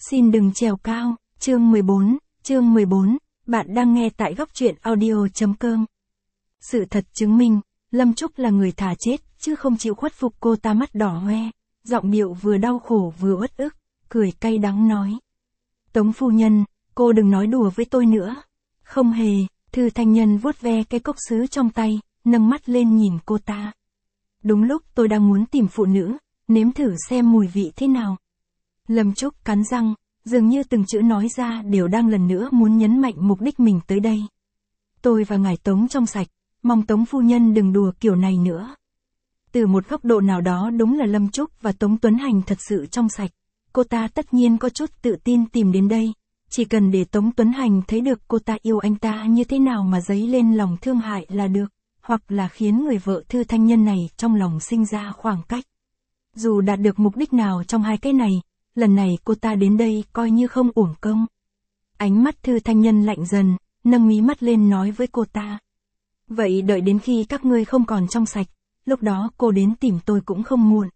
Xin đừng trèo cao, chương 14, bạn đang nghe tại góc truyện audio.com. Sự thật chứng minh, Lâm Trúc là người thà chết, chứ không chịu khuất phục. Cô ta mắt đỏ hoe, giọng điệu vừa đau khổ vừa uất ức, cười cay đắng nói. Tống phu nhân, cô đừng nói đùa với tôi nữa. Không hề, Thư Thanh Nhân vuốt ve cái cốc sứ trong tay, nâng mắt lên nhìn cô ta. Đúng lúc tôi đang muốn tìm phụ nữ, nếm thử xem mùi vị thế nào. Lâm Trúc cắn răng, dường như từng chữ nói ra đều đang lần nữa muốn nhấn mạnh mục đích mình tới đây. Tôi và ngài Tống trong sạch, mong Tống phu nhân đừng đùa kiểu này nữa. Từ một góc độ nào đó đúng là Lâm Trúc và Tống Tuấn Hành thật sự trong sạch. Cô ta tất nhiên có chút tự tin tìm đến đây. Chỉ cần để Tống Tuấn Hành thấy được cô ta yêu anh ta như thế nào mà dấy lên lòng thương hại là được, hoặc là khiến người vợ Thư Thanh Nhân này trong lòng sinh ra khoảng cách. Dù đạt được mục đích nào trong hai cái này, lần này cô ta đến đây coi như không uổng công. Ánh mắt Thư Thanh Nhân lạnh dần, nâng mí mắt lên nói với cô ta. Vậy đợi đến khi các ngươi không còn trong sạch, lúc đó cô đến tìm tôi cũng không muộn.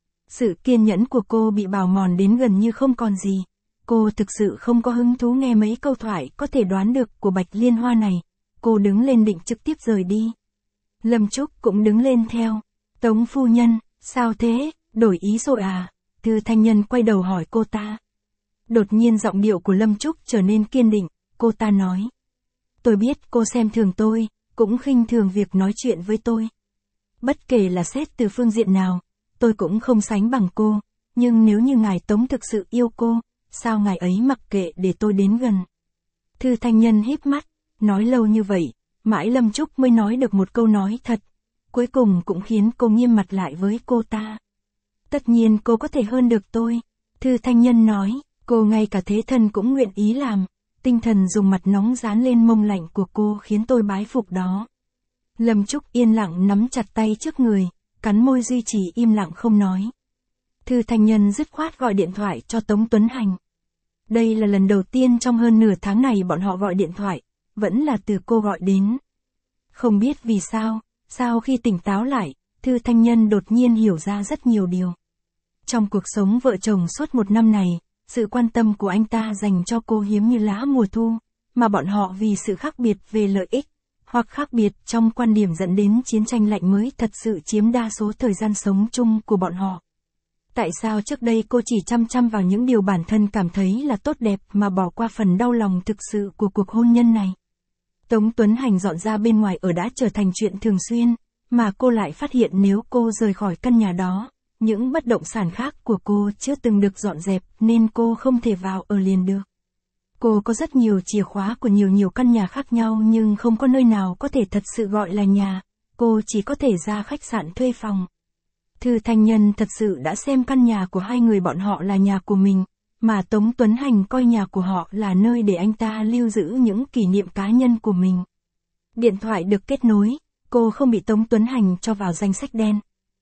Sự kiên nhẫn của cô bị bào mòn đến gần như không còn gì. Cô thực sự không có hứng thú nghe mấy câu thoại có thể đoán được của Bạch Liên Hoa này. Cô đứng lên định trực tiếp rời đi. Lâm Trúc cũng đứng lên theo. Tống phu nhân, sao thế, đổi ý rồi à? Thư Thanh Nhân quay đầu hỏi cô ta. Đột nhiên giọng điệu của Lâm Trúc trở nên kiên định, cô ta nói. Tôi biết cô xem thường tôi, cũng khinh thường việc nói chuyện với tôi. Bất kể là xét từ phương diện nào, tôi cũng không sánh bằng cô, nhưng nếu như ngài Tống thực sự yêu cô, sao ngài ấy mặc kệ để tôi đến gần? Thư Thanh Nhân híp mắt, nói lâu như vậy, mãi Lâm Trúc mới nói được một câu nói thật, cuối cùng cũng khiến cô nghiêm mặt lại với cô ta. Tất nhiên cô có thể hơn được tôi, Thư Thanh Nhân nói, cô ngay cả thế thân cũng nguyện ý làm, tinh thần dùng mặt nóng dán lên mông lạnh của cô khiến tôi bái phục đó. Lâm Trúc yên lặng nắm chặt tay trước người, cắn môi duy trì im lặng không nói. Thư Thanh Nhân dứt khoát gọi điện thoại cho Tống Tuấn Hành. Đây là lần đầu tiên trong hơn nửa tháng này bọn họ gọi điện thoại, vẫn là từ cô gọi đến. Không biết vì sao, sau khi tỉnh táo lại, Thư Thanh Nhân đột nhiên hiểu ra rất nhiều điều. Trong cuộc sống vợ chồng suốt một năm này, sự quan tâm của anh ta dành cho cô hiếm như lá mùa thu, mà bọn họ vì sự khác biệt về lợi ích, hoặc khác biệt trong quan điểm dẫn đến chiến tranh lạnh mới thật sự chiếm đa số thời gian sống chung của bọn họ. Tại sao trước đây cô chỉ chăm chăm vào những điều bản thân cảm thấy là tốt đẹp mà bỏ qua phần đau lòng thực sự của cuộc hôn nhân này? Tống Tuấn Hành dọn ra bên ngoài ở đã trở thành chuyện thường xuyên, mà cô lại phát hiện nếu cô rời khỏi căn nhà đó, những bất động sản khác của cô chưa từng được dọn dẹp nên cô không thể vào ở liền được. Cô có rất nhiều chìa khóa của nhiều căn nhà khác nhau nhưng không có nơi nào có thể thật sự gọi là nhà, cô chỉ có thể ra khách sạn thuê phòng. Thư Thanh Nhân thật sự đã xem căn nhà của hai người bọn họ là nhà của mình, mà Tống Tuấn Hành coi nhà của họ là nơi để anh ta lưu giữ những kỷ niệm cá nhân của mình. Điện thoại được kết nối, cô không bị Tống Tuấn Hành cho vào danh sách đen.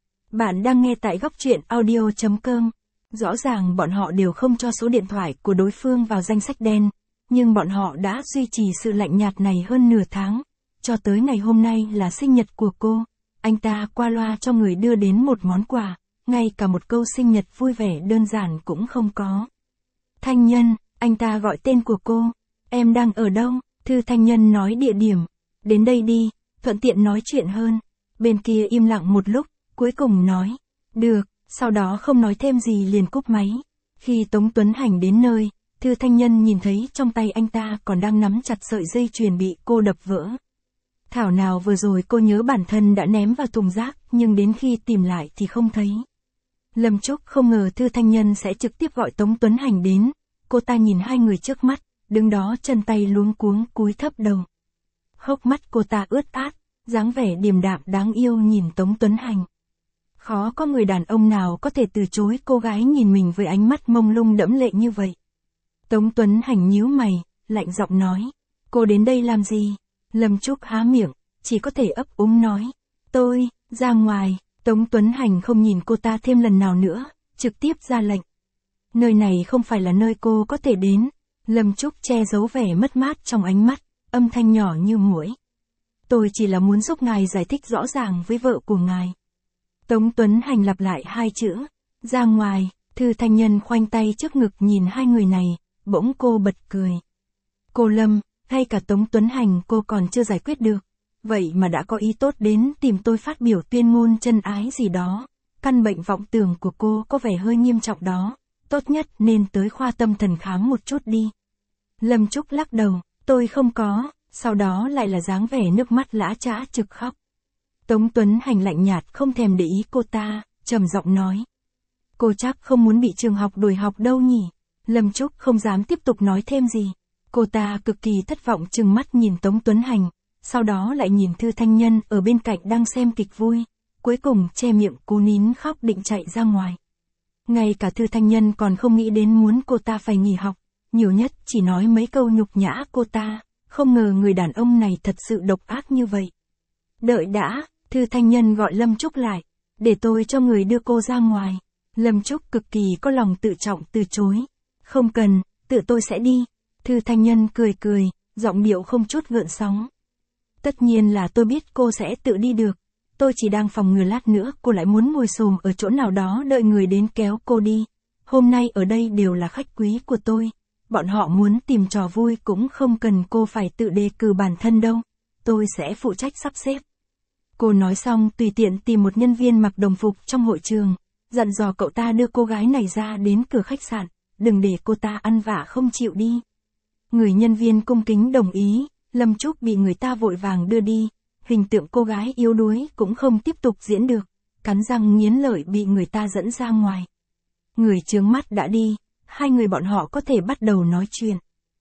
Bạn đang nghe tại góc truyện audio.com. Rõ ràng bọn họ đều không cho số điện thoại của đối phương vào danh sách đen, nhưng bọn họ đã duy trì sự lạnh nhạt này hơn nửa tháng, cho tới ngày hôm nay là sinh nhật của cô. Anh ta qua loa cho người đưa đến một món quà, ngay cả một câu sinh nhật vui vẻ đơn giản cũng không có. Thanh Nhân, anh ta gọi tên của cô. Em đang ở đâu? Thư Thanh Nhân nói địa điểm. Đến đây đi, thuận tiện nói chuyện hơn. Bên kia im lặng một lúc, cuối cùng nói. Được, sau đó không nói thêm gì liền cúp máy. Khi Tống Tuấn Hành đến nơi, Thư Thanh Nhân nhìn thấy trong tay anh ta còn đang nắm chặt sợi dây chuyền bị cô đập vỡ. Thảo nào vừa rồi cô nhớ bản thân đã ném vào thùng rác, nhưng đến khi tìm lại thì không thấy. Lâm Trúc không ngờ Thư Thanh Nhân sẽ trực tiếp gọi Tống Tuấn Hành đến. Cô ta nhìn hai người trước mắt, đứng đó chân tay luống cuống cúi thấp đầu. Hốc mắt cô ta ướt át, dáng vẻ điềm đạm đáng yêu nhìn Tống Tuấn Hành. Khó có người đàn ông nào có thể từ chối cô gái nhìn mình với ánh mắt mông lung đẫm lệ như vậy. Tống Tuấn Hành nhíu mày, lạnh giọng nói. Cô đến đây làm gì? Lâm Trúc há miệng, chỉ có thể ấp úng nói. Tôi, ra ngoài. Tống Tuấn Hành không nhìn cô ta thêm lần nào nữa, trực tiếp ra lệnh. Nơi này không phải là nơi cô có thể đến. Lâm Trúc che giấu vẻ mất mát trong ánh mắt, âm thanh nhỏ như muỗi. Tôi chỉ là muốn giúp ngài giải thích rõ ràng với vợ của ngài. Tống Tuấn Hành lặp lại hai chữ, ra ngoài, Thư Thanh Nhân khoanh tay trước ngực nhìn hai người này, bỗng cô bật cười. Cô Lâm, ngay cả Tống Tuấn Hành cô còn chưa giải quyết được. Vậy mà đã có ý tốt đến tìm tôi phát biểu tuyên ngôn chân ái gì đó. Căn bệnh vọng tưởng của cô có vẻ hơi nghiêm trọng đó. Tốt nhất nên tới khoa tâm thần khám một chút đi. Lâm Trúc lắc đầu, tôi không có, sau đó lại là dáng vẻ nước mắt lã chã trực khóc. Tống Tuấn Hành lạnh nhạt không thèm để ý cô ta, trầm giọng nói. Cô chắc không muốn bị trường học đuổi học đâu nhỉ? Lâm Trúc không dám tiếp tục nói thêm gì. Cô ta cực kỳ thất vọng trừng mắt nhìn Tống Tuấn Hành, sau đó lại nhìn Thư Thanh Nhân ở bên cạnh đang xem kịch vui, cuối cùng che miệng cố nín khóc định chạy ra ngoài. Ngay cả Thư Thanh Nhân còn không nghĩ đến muốn cô ta phải nghỉ học, nhiều nhất chỉ nói mấy câu nhục nhã cô ta, không ngờ người đàn ông này thật sự độc ác như vậy. Đợi đã, Thư Thanh Nhân gọi Lâm Trúc lại, để tôi cho người đưa cô ra ngoài. Lâm Trúc cực kỳ có lòng tự trọng từ chối. Không cần, tự tôi sẽ đi. Thư Thanh Nhân cười cười, giọng điệu không chút gợn sóng. Tất nhiên là tôi biết cô sẽ tự đi được. Tôi chỉ đang phòng ngừa lát nữa cô lại muốn ngồi xổm ở chỗ nào đó đợi người đến kéo cô đi. Hôm nay ở đây đều là khách quý của tôi. Bọn họ muốn tìm trò vui cũng không cần cô phải tự đề cử bản thân đâu. Tôi sẽ phụ trách sắp xếp. Cô nói xong tùy tiện tìm một nhân viên mặc đồng phục trong hội trường, dặn dò cậu ta đưa cô gái này ra đến cửa khách sạn, đừng để cô ta ăn vạ không chịu đi. Người nhân viên cung kính đồng ý, Lâm Trúc bị người ta vội vàng đưa đi, hình tượng cô gái yếu đuối cũng không tiếp tục diễn được, cắn răng nghiến lợi bị người ta dẫn ra ngoài. Người chướng mắt đã đi, hai người bọn họ có thể bắt đầu nói chuyện.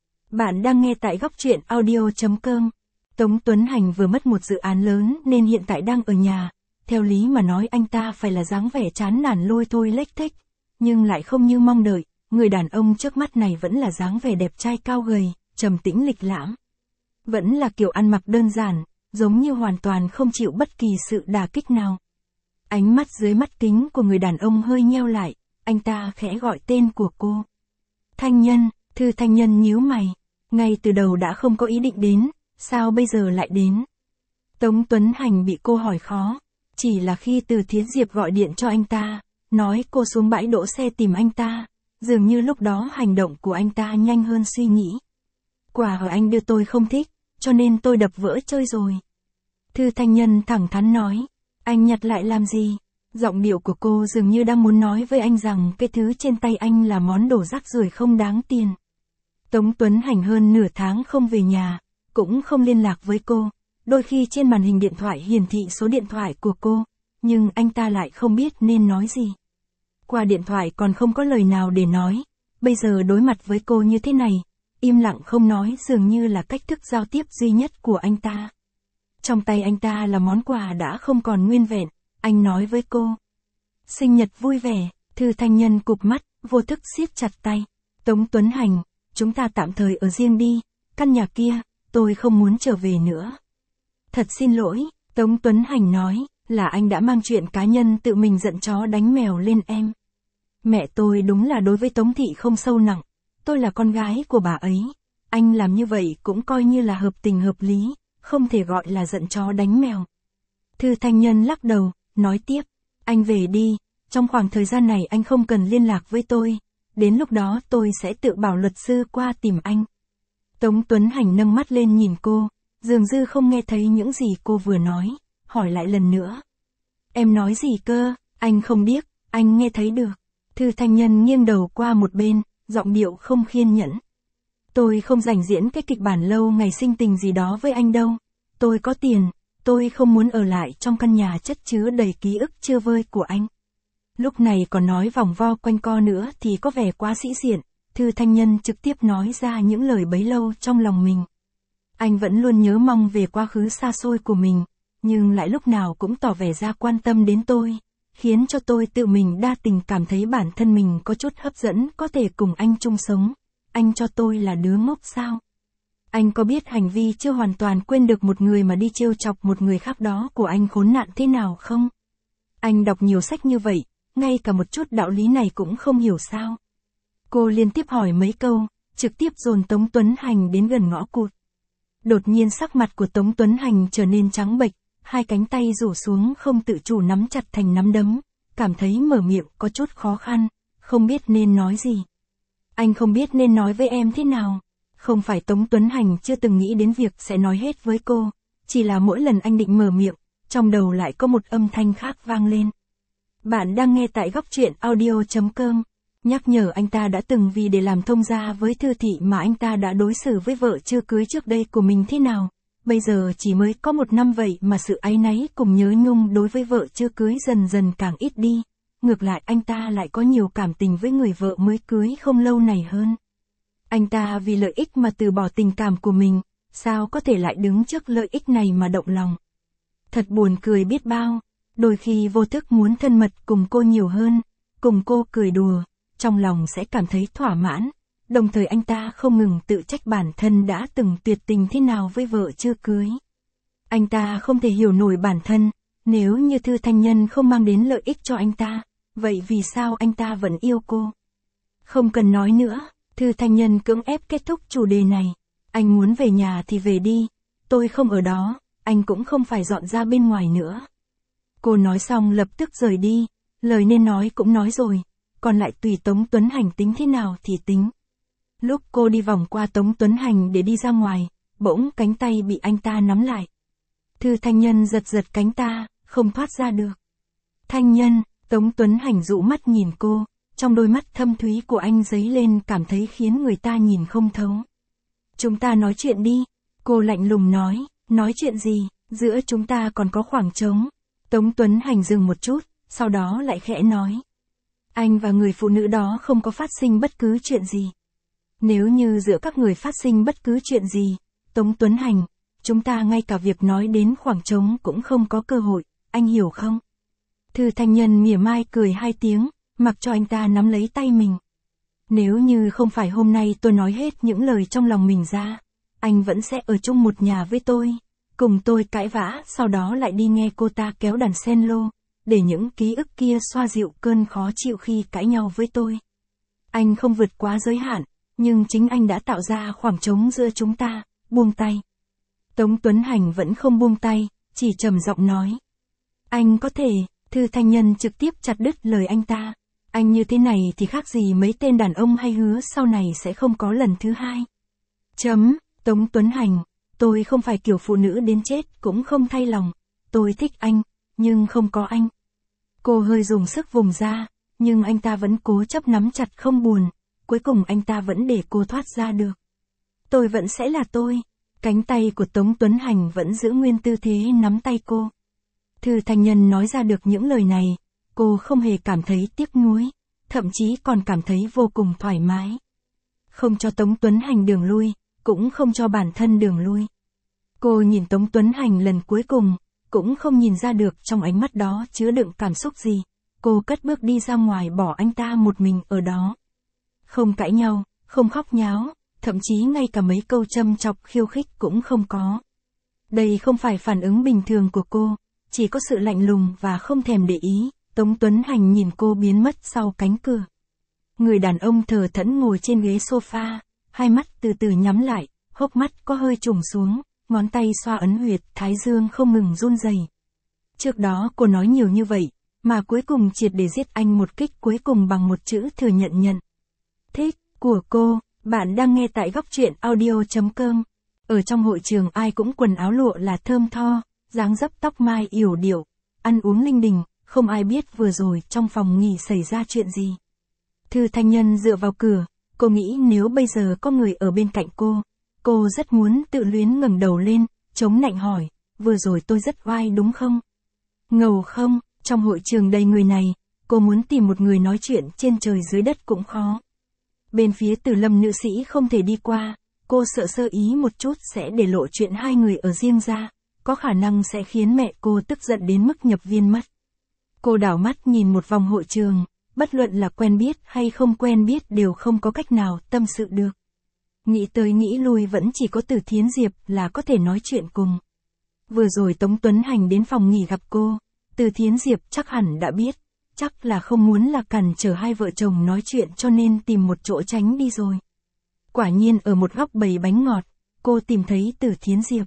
Bạn đang nghe tại góc truyện audio.com. Tống Tuấn Hành vừa mất một dự án lớn nên hiện tại đang ở nhà. Theo lý mà nói anh ta phải là dáng vẻ chán nản lôi thôi lếch thếch, nhưng lại không như mong đợi, người đàn ông trước mắt này vẫn là dáng vẻ đẹp trai cao gầy, trầm tĩnh lịch lãm. Vẫn là kiểu ăn mặc đơn giản, giống như hoàn toàn không chịu bất kỳ sự đả kích nào. Ánh mắt dưới mắt kính của người đàn ông hơi nheo lại, anh ta khẽ gọi tên của cô. Thanh Nhân. Thư Thanh Nhân nhíu mày, ngay từ đầu đã không có ý định đến, sao bây giờ lại đến? Tống Tuấn Hành bị cô hỏi khó, chỉ là khi Từ Thiến Diệp gọi điện cho anh ta, nói cô xuống bãi đỗ xe tìm anh ta, dường như lúc đó hành động của anh ta nhanh hơn suy nghĩ. Quà ở anh đưa tôi không thích, cho nên tôi đập vỡ chơi rồi. Thư Thanh Nhân thẳng thắn nói, anh nhặt lại làm gì? Giọng điệu của cô dường như đang muốn nói với anh rằng cái thứ trên tay anh là món đồ rác rưởi không đáng tiền. Tống Tuấn Hành hơn nửa tháng không về nhà, cũng không liên lạc với cô, đôi khi trên màn hình điện thoại hiển thị số điện thoại của cô, nhưng anh ta lại không biết nên nói gì. Qua điện thoại còn không có lời nào để nói, bây giờ đối mặt với cô như thế này, im lặng không nói dường như là cách thức giao tiếp duy nhất của anh ta. Trong tay anh ta là món quà đã không còn nguyên vẹn, anh nói với cô. Sinh nhật vui vẻ. Thư Thanh Nhân cụp mắt, vô thức siết chặt tay. Tống Tuấn Hành, chúng ta tạm thời ở riêng đi, căn nhà kia, tôi không muốn trở về nữa. Thật xin lỗi, Tống Tuấn Hành nói, là anh đã mang chuyện cá nhân tự mình giận chó đánh mèo lên em. Mẹ tôi đúng là đối với Tống Thị không sâu nặng, tôi là con gái của bà ấy, anh làm như vậy cũng coi như là hợp tình hợp lý, không thể gọi là giận chó đánh mèo. Thư Thanh Nhân lắc đầu, nói tiếp, anh về đi, trong khoảng thời gian này anh không cần liên lạc với tôi, đến lúc đó tôi sẽ tự bảo luật sư qua tìm anh. Tống Tuấn Hành nâng mắt lên nhìn cô, dường như không nghe thấy những gì cô vừa nói, hỏi lại lần nữa. Em nói gì cơ, anh không biết, anh nghe thấy được. Thư Thanh Nhân nghiêng đầu qua một bên, giọng điệu không kiên nhẫn. Tôi không rảnh diễn cái kịch bản lâu ngày sinh tình gì đó với anh đâu, tôi có tiền. Tôi không muốn ở lại trong căn nhà chất chứa đầy ký ức chưa vơi của anh. Lúc này còn nói vòng vo quanh co nữa thì có vẻ quá sĩ diện, Thư Thanh Nhân trực tiếp nói ra những lời bấy lâu trong lòng mình. Anh vẫn luôn nhớ mong về quá khứ xa xôi của mình, nhưng lại lúc nào cũng tỏ vẻ ra quan tâm đến tôi, khiến cho tôi tự mình đa tình cảm thấy bản thân mình có chút hấp dẫn có thể cùng anh chung sống. Anh cho tôi là đứa ngốc sao? Anh có biết hành vi chưa hoàn toàn quên được một người mà đi trêu chọc một người khác đó của anh khốn nạn thế nào không? Anh đọc nhiều sách như vậy, ngay cả một chút đạo lý này cũng không hiểu sao? Cô liên tiếp hỏi mấy câu, trực tiếp dồn Tống Tuấn Hành đến gần ngõ cụt. Đột nhiên sắc mặt của Tống Tuấn Hành trở nên trắng bệch, hai cánh tay rủ xuống không tự chủ nắm chặt thành nắm đấm, cảm thấy mở miệng có chút khó khăn, không biết nên nói gì. Anh không biết nên nói với em thế nào. Không phải Tống Tuấn Hành chưa từng nghĩ đến việc sẽ nói hết với cô, chỉ là mỗi lần anh định mở miệng, trong đầu lại có một âm thanh khác vang lên. Bạn đang nghe tại góc truyện audio.com. Nhắc nhở anh ta đã từng vì để làm thông gia với Thư Thị mà anh ta đã đối xử với vợ chưa cưới trước đây của mình thế nào. Bây giờ chỉ mới có 1 năm vậy mà sự áy náy cùng nhớ nhung đối với vợ chưa cưới dần dần càng ít đi. Ngược lại anh ta lại có nhiều cảm tình với người vợ mới cưới không lâu này hơn. Anh ta vì lợi ích mà từ bỏ tình cảm của mình, sao có thể lại đứng trước lợi ích này mà động lòng. Thật buồn cười biết bao, đôi khi vô thức muốn thân mật cùng cô nhiều hơn, cùng cô cười đùa, trong lòng sẽ cảm thấy thỏa mãn, đồng thời anh ta không ngừng tự trách bản thân đã từng tuyệt tình thế nào với vợ chưa cưới. Anh ta không thể hiểu nổi bản thân, nếu như Thư Thanh Nhân không mang đến lợi ích cho anh ta, vậy vì sao anh ta vẫn yêu cô? Không cần nói nữa, Thư Thanh Nhân cưỡng ép kết thúc chủ đề này. Anh muốn về nhà thì về đi, tôi không ở đó, anh cũng không phải dọn ra bên ngoài nữa. Cô nói xong lập tức rời đi, lời nên nói cũng nói rồi, còn lại tùy Tống Tuấn Hành tính thế nào thì tính. Lúc cô đi vòng qua Tống Tuấn Hành để đi ra ngoài, bỗng cánh tay bị anh ta nắm lại. Thư Thanh Nhân giật giật cánh ta, không thoát ra được. Thanh Nhân, Tống Tuấn Hành dụ mắt nhìn cô, trong đôi mắt thâm thúy của anh dấy lên cảm thấy khiến người ta nhìn không thấu. Chúng ta nói chuyện đi, cô lạnh lùng nói chuyện gì, giữa chúng ta còn có khoảng trống. Tống Tuấn Hành dừng một chút, sau đó lại khẽ nói. Anh và người phụ nữ đó không có phát sinh bất cứ chuyện gì. Nếu như giữa các người phát sinh bất cứ chuyện gì, Tống Tuấn Hành, chúng ta ngay cả việc nói đến khoảng trống cũng không có cơ hội, anh hiểu không? Thư Thanh Nhân mỉa mai cười 2 tiếng, mặc cho anh ta nắm lấy tay mình. Nếu như không phải hôm nay tôi nói hết những lời trong lòng mình ra, anh vẫn sẽ ở chung một nhà với tôi, cùng tôi cãi vã, sau đó lại đi nghe cô ta kéo đàn cello, để những ký ức kia xoa dịu cơn khó chịu khi cãi nhau với tôi. Anh không vượt quá giới hạn, nhưng chính anh đã tạo ra khoảng trống giữa chúng ta, buông tay. Tống Tuấn Hành vẫn không buông tay, chỉ trầm giọng nói. Anh có thể, Thư Thanh Nhân trực tiếp chặt đứt lời anh ta. Anh như thế này thì khác gì mấy tên đàn ông hay hứa sau này sẽ không có lần thứ hai. Tống Tuấn Hành, tôi không phải kiểu phụ nữ đến chết cũng không thay lòng. Tôi thích anh, nhưng không có anh. Cô hơi dùng sức vùng ra, nhưng anh ta vẫn cố chấp nắm chặt không buồn. Cuối cùng anh ta vẫn để cô thoát ra được. Tôi vẫn sẽ là tôi. Cánh tay của Tống Tuấn Hành vẫn giữ nguyên tư thế nắm tay cô. Thư Thanh Nhân nói ra được những lời này, cô không hề cảm thấy tiếc nuối, thậm chí còn cảm thấy vô cùng thoải mái. Không cho Tống Tuấn Hành đường lui, cũng không cho bản thân đường lui. Cô nhìn Tống Tuấn Hành lần cuối cùng, cũng không nhìn ra được trong ánh mắt đó chứa đựng cảm xúc gì. Cô cất bước đi ra ngoài bỏ anh ta một mình ở đó. Không cãi nhau, không khóc nháo, thậm chí ngay cả mấy câu châm chọc khiêu khích cũng không có. Đây không phải phản ứng bình thường của cô, chỉ có sự lạnh lùng và không thèm để ý. Tống Tuấn Hành nhìn cô biến mất sau cánh cửa. Người đàn ông thờ thẫn ngồi trên ghế sofa, hai mắt từ từ nhắm lại, hốc mắt có hơi trùng xuống, ngón tay xoa ấn huyệt thái dương không ngừng run rẩy. Trước đó cô nói nhiều như vậy, mà cuối cùng triệt để giết anh một kích cuối cùng bằng một chữ thừa nhận. Thích, của cô, bạn đang nghe tại góc truyện audio.com. Ở trong hội trường ai cũng quần áo lụa là thơm tho, dáng dấp tóc mai yểu điệu, ăn uống linh đình, không ai biết vừa rồi trong phòng nghỉ xảy ra chuyện gì. Thư Thanh Nhân dựa vào cửa, cô nghĩ nếu bây giờ có người ở bên cạnh cô rất muốn tự luyến ngẩng đầu lên, chống nạnh hỏi, vừa rồi tôi rất oai đúng không? Ngầu không, trong hội trường đầy người này, cô muốn tìm một người nói chuyện trên trời dưới đất cũng khó. Bên phía Từ Lâm nữ sĩ không thể đi qua, cô sợ sơ ý một chút sẽ để lộ chuyện hai người ở riêng ra, có khả năng sẽ khiến mẹ cô tức giận đến mức nhập viện mất. Cô đảo mắt nhìn một vòng hội trường, bất luận là quen biết hay không quen biết đều không có cách nào tâm sự được. Nghĩ tới nghĩ lui vẫn chỉ có Từ Thiến Diệp là có thể nói chuyện cùng. Vừa rồi Tống Tuấn Hành đến phòng nghỉ gặp cô, Từ Thiến Diệp chắc hẳn đã biết, chắc là không muốn là cản trở hai vợ chồng nói chuyện cho nên tìm một chỗ tránh đi rồi. Quả nhiên ở một góc bày bánh ngọt, cô tìm thấy Từ Thiến Diệp.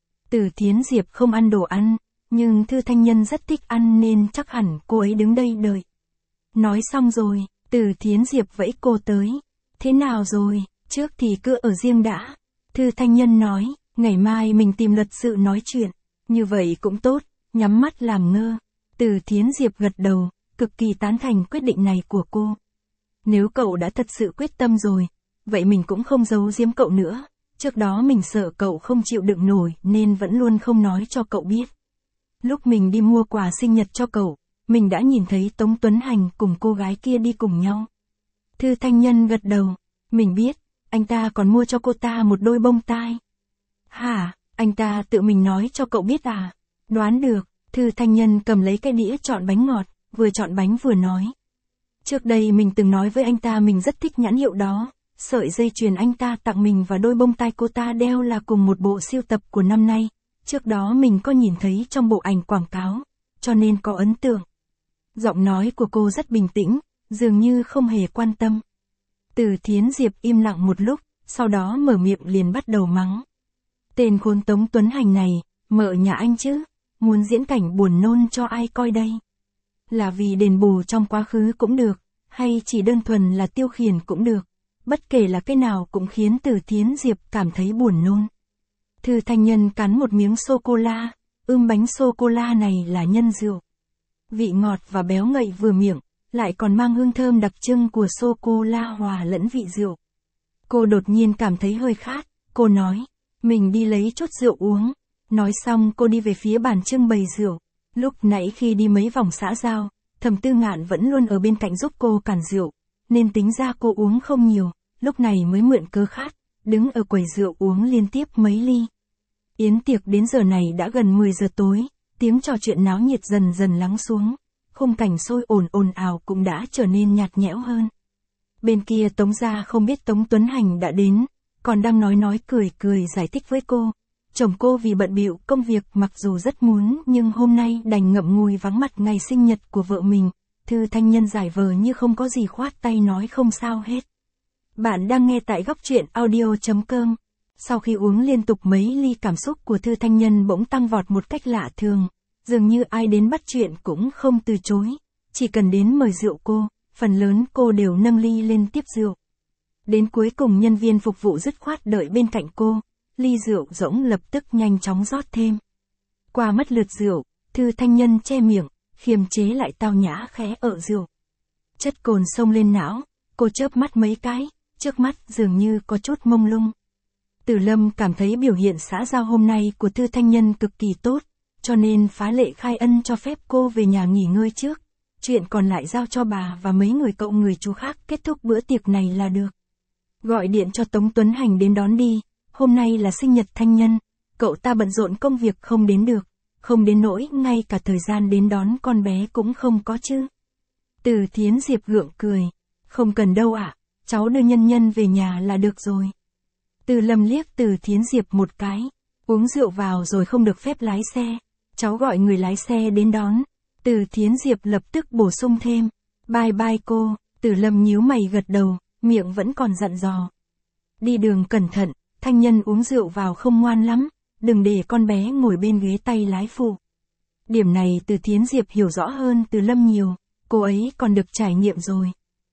Từ Thiến Diệp không ăn đồ ăn, nhưng Thư Thanh Nhân rất thích ăn nên chắc hẳn cô ấy đứng đây đợi. Nói xong rồi, Từ Thiến Diệp vẫy cô tới. Thế nào rồi, trước thì cứ ở riêng đã. Thư Thanh Nhân nói, ngày mai mình tìm luật sự nói chuyện. Như vậy cũng tốt, nhắm mắt làm ngơ. Từ Thiến Diệp gật đầu, cực kỳ tán thành quyết định này của cô. Nếu cậu đã thật sự quyết tâm rồi, vậy mình cũng không giấu giếm cậu nữa. Trước đó mình sợ cậu không chịu đựng nổi nên vẫn luôn không nói cho cậu biết. Lúc mình đi mua quà sinh nhật cho cậu, mình đã nhìn thấy Tống Tuấn Hành cùng cô gái kia đi cùng nhau. Thư Thanh Nhân gật đầu, mình biết, anh ta còn mua cho cô ta một đôi bông tai. Hả, anh ta tự mình nói cho cậu biết à? Đoán được, Thư Thanh Nhân cầm lấy cái đĩa chọn bánh ngọt, vừa chọn bánh vừa nói. Trước đây mình từng nói với anh ta mình rất thích nhãn hiệu đó, sợi dây chuyền anh ta tặng mình và đôi bông tai cô ta đeo là cùng một bộ sưu tập của năm nay. Trước đó mình có nhìn thấy trong bộ ảnh quảng cáo, cho nên có ấn tượng. Giọng nói của cô rất bình tĩnh, dường như không hề quan tâm. Từ Thiến Diệp im lặng một lúc, sau đó mở miệng liền bắt đầu mắng. Tên khốn Tống Tuấn Hành này, mợ nhà anh chứ, muốn diễn cảnh buồn nôn cho ai coi đây? Là vì đền bù trong quá khứ cũng được, hay chỉ đơn thuần là tiêu khiển cũng được, bất kể là cái nào cũng khiến Từ Thiến Diệp cảm thấy buồn nôn. Thư Thanh Nhân cắn một miếng sô-cô-la, bánh sô-cô-la này là nhân rượu. Vị ngọt và béo ngậy vừa miệng, lại còn mang hương thơm đặc trưng của sô-cô-la hòa lẫn vị rượu. Cô đột nhiên cảm thấy hơi khát, cô nói, mình đi lấy chút rượu uống. Nói xong cô đi về phía bàn trưng bày rượu. Lúc nãy khi đi mấy vòng xã giao, Thẩm Tư Ngạn vẫn luôn ở bên cạnh giúp cô cản rượu, nên tính ra cô uống không nhiều, lúc này mới mượn cớ khát, đứng ở quầy rượu uống liên tiếp mấy ly. Yến tiệc đến giờ này đã gần 10 giờ tối, tiếng trò chuyện náo nhiệt dần dần lắng xuống, khung cảnh sôi ồn ào cũng đã trở nên nhạt nhẽo hơn. Bên kia Tống gia không biết Tống Tuấn Hành đã đến, còn đang nói cười giải thích với cô. Chồng cô vì bận bịu công việc mặc dù rất muốn nhưng hôm nay đành ngậm ngùi vắng mặt ngày sinh nhật của vợ mình. Thư Thanh Nhân giải vờ như không có gì khoát tay nói không sao hết. Bạn đang nghe tại góc truyện audio.com. Sau khi uống liên tục mấy ly, cảm xúc của Thư Thanh Nhân bỗng tăng vọt một cách lạ thường. Dường như ai đến bắt chuyện cũng không từ chối. Chỉ cần đến mời rượu cô, phần lớn cô đều nâng ly lên tiếp rượu. Đến cuối cùng nhân viên phục vụ dứt khoát đợi bên cạnh cô. Ly rượu rỗng lập tức nhanh chóng rót thêm. Qua mất lượt rượu, Thư Thanh Nhân che miệng, kiềm chế lại tao nhã khẽ ợ rượu. Chất cồn xông lên não, cô chớp mắt mấy cái, trước mắt dường như có chút mông lung. Từ Lâm cảm thấy biểu hiện xã giao hôm nay của Thư Thanh Nhân cực kỳ tốt, cho nên phá lệ khai ân cho phép cô về nhà nghỉ ngơi trước. Chuyện còn lại giao cho bà và mấy người cậu người chú khác kết thúc bữa tiệc này là được. Gọi điện cho Tống Tuấn Hành đến đón đi. Hôm nay là sinh nhật Thanh Nhân, cậu ta bận rộn công việc không đến được, không đến nỗi ngay cả thời gian đến đón con bé cũng không có chứ. Từ Thiến Diệp gượng cười, không cần đâu ạ, cháu đưa Nhân Nhân về nhà là được rồi. Từ Lâm liếc Từ Thiến Diệp một cái, uống rượu vào rồi không được phép lái xe, cháu gọi người lái xe đến đón. Từ Thiến Diệp lập tức bổ sung thêm, bye bye cô. Từ Lâm nhíu mày gật đầu, miệng vẫn còn dặn dò. Đi đường cẩn thận. Thanh Nhân uống rượu vào không ngoan lắm, đừng để con bé ngồi bên ghế tay lái phụ. Điểm này Từ Thiến Diệp hiểu rõ hơn Từ Lâm nhiều, cô ấy còn được trải nghiệm rồi.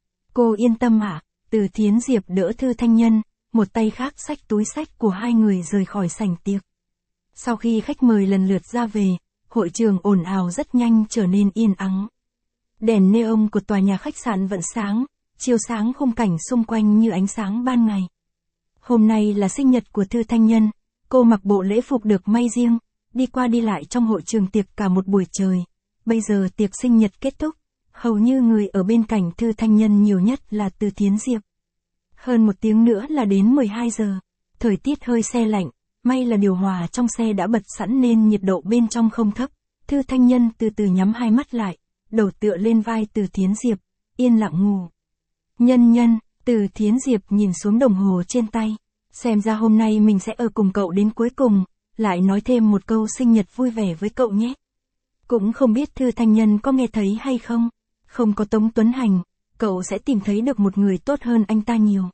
Cô yên tâm ạ. Từ Thiến Diệp đỡ Thư Thanh Nhân, một tay khác xách túi xách của hai người rời khỏi sảnh tiệc. Sau khi khách mời lần lượt ra về, hội trường ồn ào rất nhanh trở nên yên ắng. Đèn neon của tòa nhà khách sạn vẫn sáng, chiếu sáng khung cảnh xung quanh như ánh sáng ban ngày. Hôm nay là sinh nhật của Thư Thanh Nhân, cô mặc bộ lễ phục được may riêng, đi qua đi lại trong hội trường tiệc cả một buổi trời. Bây giờ tiệc sinh nhật kết thúc, hầu như người ở bên cạnh Thư Thanh Nhân nhiều nhất là Từ Thiến Diệp. Hơn một tiếng nữa là đến 12 giờ, thời tiết hơi se lạnh, may là điều hòa trong xe đã bật sẵn nên nhiệt độ bên trong không thấp. Thư Thanh Nhân từ từ nhắm hai mắt lại, đầu tựa lên vai Từ Thiến Diệp, yên lặng ngủ. Nhân, Từ Thiến Diệp nhìn xuống đồng hồ trên tay, xem ra hôm nay mình sẽ ở cùng cậu đến cuối cùng, lại nói thêm một câu sinh nhật vui vẻ với cậu nhé. Cũng không biết Thư Thanh Nhân có nghe thấy hay không, không có Tống Tuấn Hành, cậu sẽ tìm thấy được một người tốt hơn anh ta nhiều.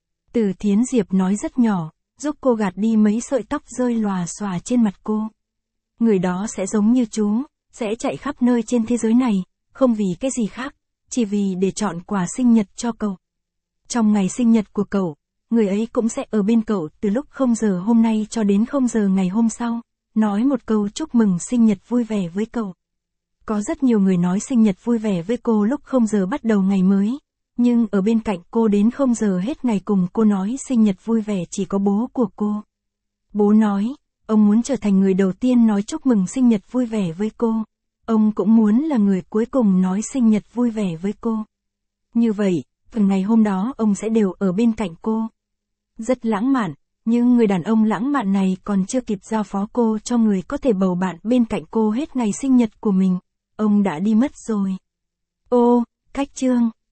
Từ Thiến Diệp nói rất nhỏ, giúp cô gạt đi mấy sợi tóc rơi lòa xòa trên mặt cô. Người đó sẽ giống như chú, sẽ chạy khắp nơi trên thế giới này, không vì cái gì khác, chỉ vì để chọn quà sinh nhật cho cậu. Trong ngày sinh nhật của cậu, người ấy cũng sẽ ở bên cậu từ lúc 0 giờ hôm nay cho đến 0 giờ ngày hôm sau, nói một câu chúc mừng sinh nhật vui vẻ với cậu. Có rất nhiều người nói sinh nhật vui vẻ với cô lúc 0 giờ bắt đầu ngày mới, nhưng ở bên cạnh cô đến 0 giờ hết ngày cùng cô nói sinh nhật vui vẻ chỉ có bố của cô. Bố nói, ông muốn trở thành người đầu tiên nói chúc mừng sinh nhật vui vẻ với cô. Ông cũng muốn là người cuối cùng nói sinh nhật vui vẻ với cô. Như vậy, từ ngày hôm đó ông sẽ đều ở bên cạnh cô. Rất lãng mạn, nhưng người đàn ông lãng mạn này còn chưa kịp giao phó cô cho người có thể bầu bạn bên cạnh cô hết ngày sinh nhật của mình. Ông đã đi mất rồi. Ô, cách chương.